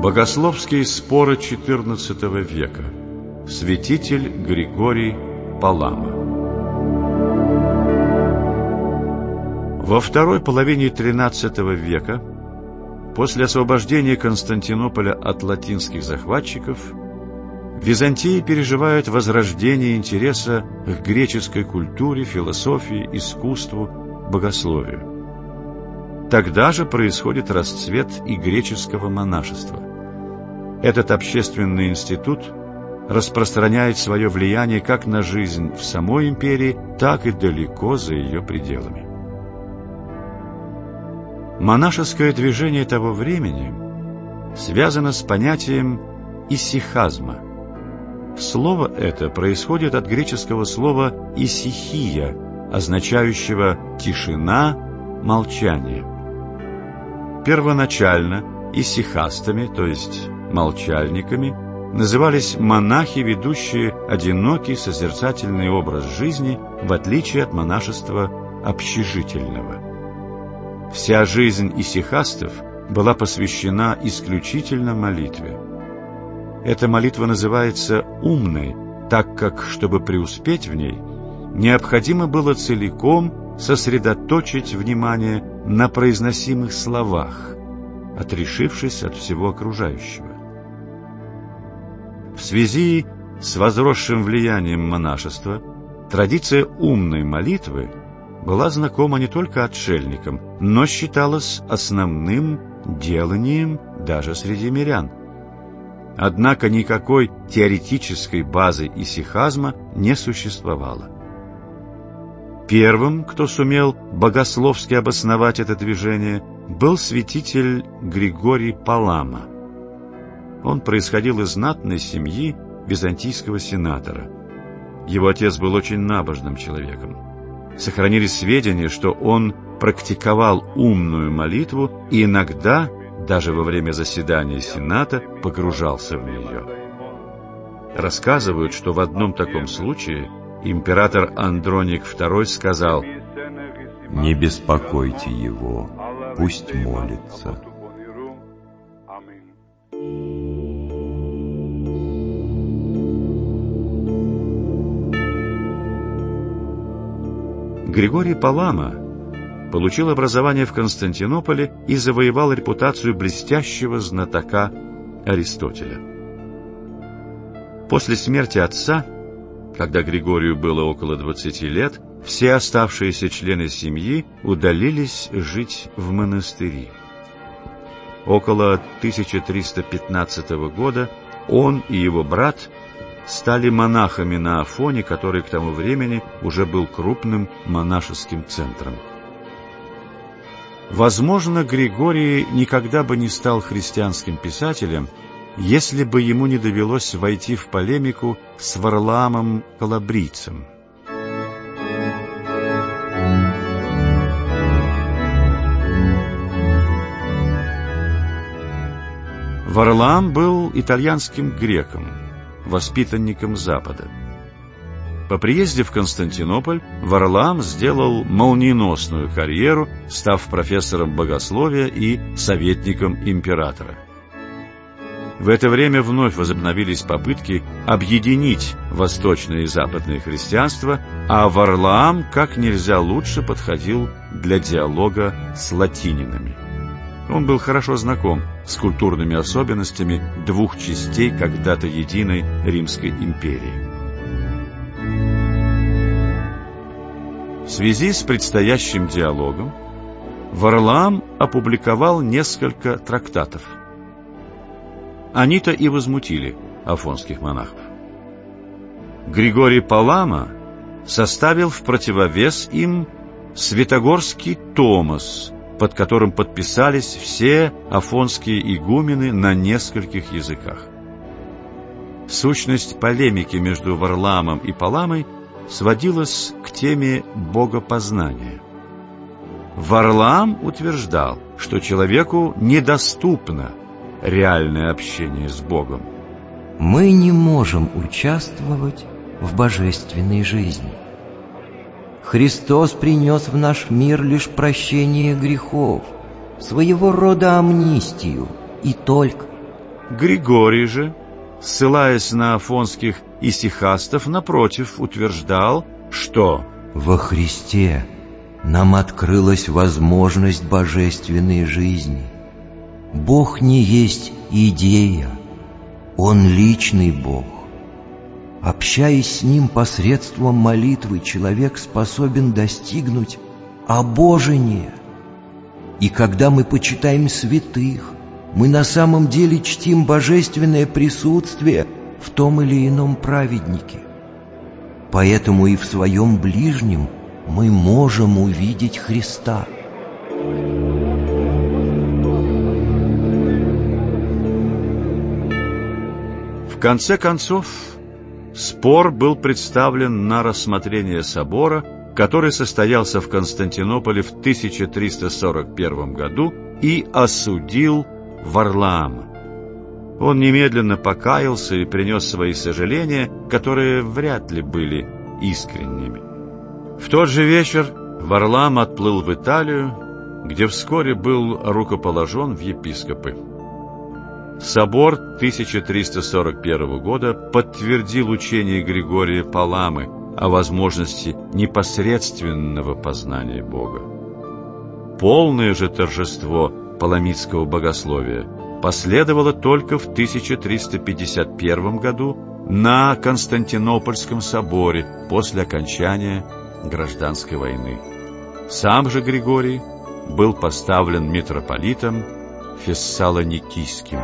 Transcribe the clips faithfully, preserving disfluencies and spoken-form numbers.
Богословские споры четырнадцатого века. Святитель Григорий Палама. Во второй половине тринадцатого века, после освобождения Константинополя от латинских захватчиков, Византия переживает возрождение интереса к греческой культуре, философии, искусству, богословию. Тогда же происходит расцвет и греческого монашества. Этот общественный институт распространяет свое влияние как на жизнь в самой империи, так и далеко за ее пределами. Монашеское движение того времени связано с понятием исихазма. Слово это происходит от греческого слова «исихия», означающего «тишина», «молчание». Первоначально исихастами, то есть молчальниками, назывались монахи, ведущие одинокий созерцательный образ жизни, в отличие от монашества общежительного. Вся жизнь исихастов была посвящена исключительно молитве. Эта молитва называется умной, так как, чтобы преуспеть в ней, необходимо было целиком сосредоточить внимание на произносимых словах, отрешившись от всего окружающего. В связи с возросшим влиянием монашества традиция умной молитвы была знакома не только отшельникам, но считалась основным деланием даже среди мирян. Однако никакой теоретической базы исихазма не существовало. Первым, кто сумел богословски обосновать это движение, был святитель Григорий Палама. Он происходил из знатной семьи византийского сенатора. Его отец был очень набожным человеком. Сохранились сведения, что он практиковал умную молитву и иногда, даже во время заседания сената, погружался в нее. Рассказывают, что в одном таком случае император Андроник второй сказал: «Не беспокойте его, пусть молится». Григорий Палама получил образование в Константинополе и завоевал репутацию блестящего знатока Аристотеля. После смерти отца, когда Григорию было около двадцати лет, все оставшиеся члены семьи удалились жить в монастыри. Около тысяча триста пятнадцатого года он и его брат стали монахами на Афоне, который к тому времени уже был крупным монашеским центром. Возможно, Григорий никогда бы не стал христианским писателем, если бы ему не довелось войти в полемику с Варлаамом Калабрийцем. Варлаам был итальянским греком, воспитанником Запада. По приезде в Константинополь Варлаам сделал молниеносную карьеру, став профессором богословия и советником императора. В это время вновь возобновились попытки объединить восточное и западное христианство, а Варлаам как нельзя лучше подходил для диалога с латининами. Он был хорошо знаком с культурными особенностями двух частей когда-то единой Римской империи. В связи с предстоящим диалогом Варлаам опубликовал несколько трактатов. Они-то и возмутили афонских монахов. Григорий Палама составил в противовес им Святогорский томос, под которым подписались все афонские игумены на нескольких языках. Сущность полемики между Варлаамом и Паламой сводилась к теме богопознания. Варлаам утверждал, что человеку недоступно реальное общение с Богом. Мы не можем участвовать в божественной жизни. Христос принес в наш мир лишь прощение грехов, своего рода амнистию, и только. Григорий же, ссылаясь на афонских исихастов, напротив, утверждал, что во Христе нам открылась возможность божественной жизни. Бог не есть идея, Он личный Бог. Общаясь с Ним посредством молитвы, человек способен достигнуть обожения. И когда мы почитаем святых, мы на самом деле чтим божественное присутствие в том или ином праведнике. Поэтому и в своем ближнем мы можем увидеть Христа. В конце концов, спор был представлен на рассмотрение собора, который состоялся в Константинополе в тысяча триста сорок первом году и осудил Варлаама. Он немедленно покаялся и принес свои сожаления, которые вряд ли были искренними. В тот же вечер Варлаам отплыл в Италию, где вскоре был рукоположен в епископы. Собор тысяча триста сорок первого года подтвердил учение Григория Паламы о возможности непосредственного познания Бога. Полное же торжество паламидского богословия последовало только в тысяча триста пятьдесят первом году на Константинопольском соборе после окончания гражданской войны. Сам же Григорий был поставлен митрополитом Фессалоникийским.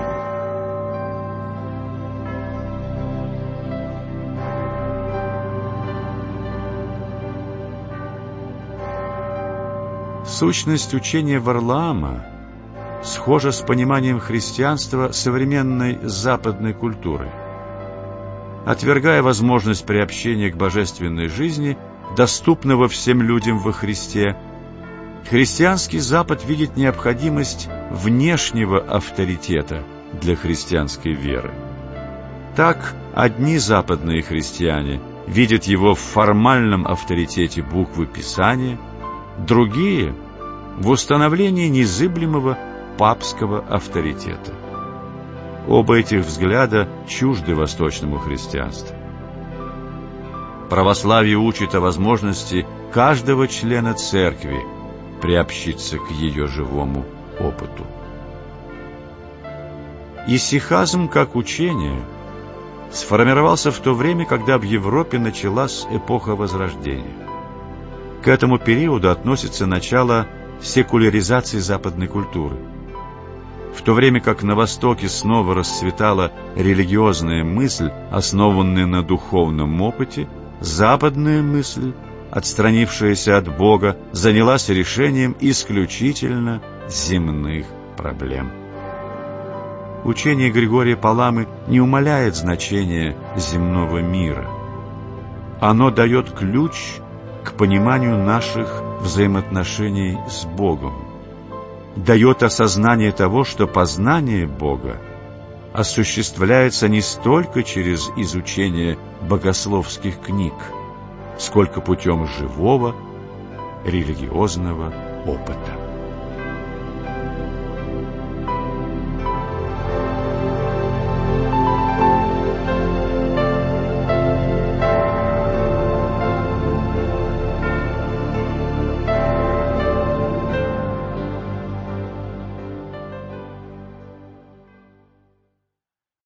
Сущность учения Варлаама схожа с пониманием христианства современной западной культуры. Отвергая возможность приобщения к божественной жизни, доступного всем людям во Христе, христианский Запад видит необходимость внешнего авторитета для христианской веры. Так, одни западные христиане видят его в формальном авторитете буквы Писания, другие — в установлении незыблемого папского авторитета. Оба этих взгляда чужды восточному христианству. Православие учит о возможности каждого члена церкви приобщиться к ее живому опыту. Исихазм как учение сформировался в то время, когда в Европе началась эпоха Возрождения. К этому периоду относится начало секуляризации западной культуры. В то время как на Востоке снова расцветала религиозная мысль, основанная на духовном опыте, западная мысль, отстранившаяся от Бога, занялась решением исключительно земных проблем. Учение Григория Паламы не умаляет значения земного мира. Оно дает ключ к пониманию наших взаимоотношений с Богом, дает осознание того, что познание Бога осуществляется не столько через изучение богословских книг, сколько путем живого религиозного опыта.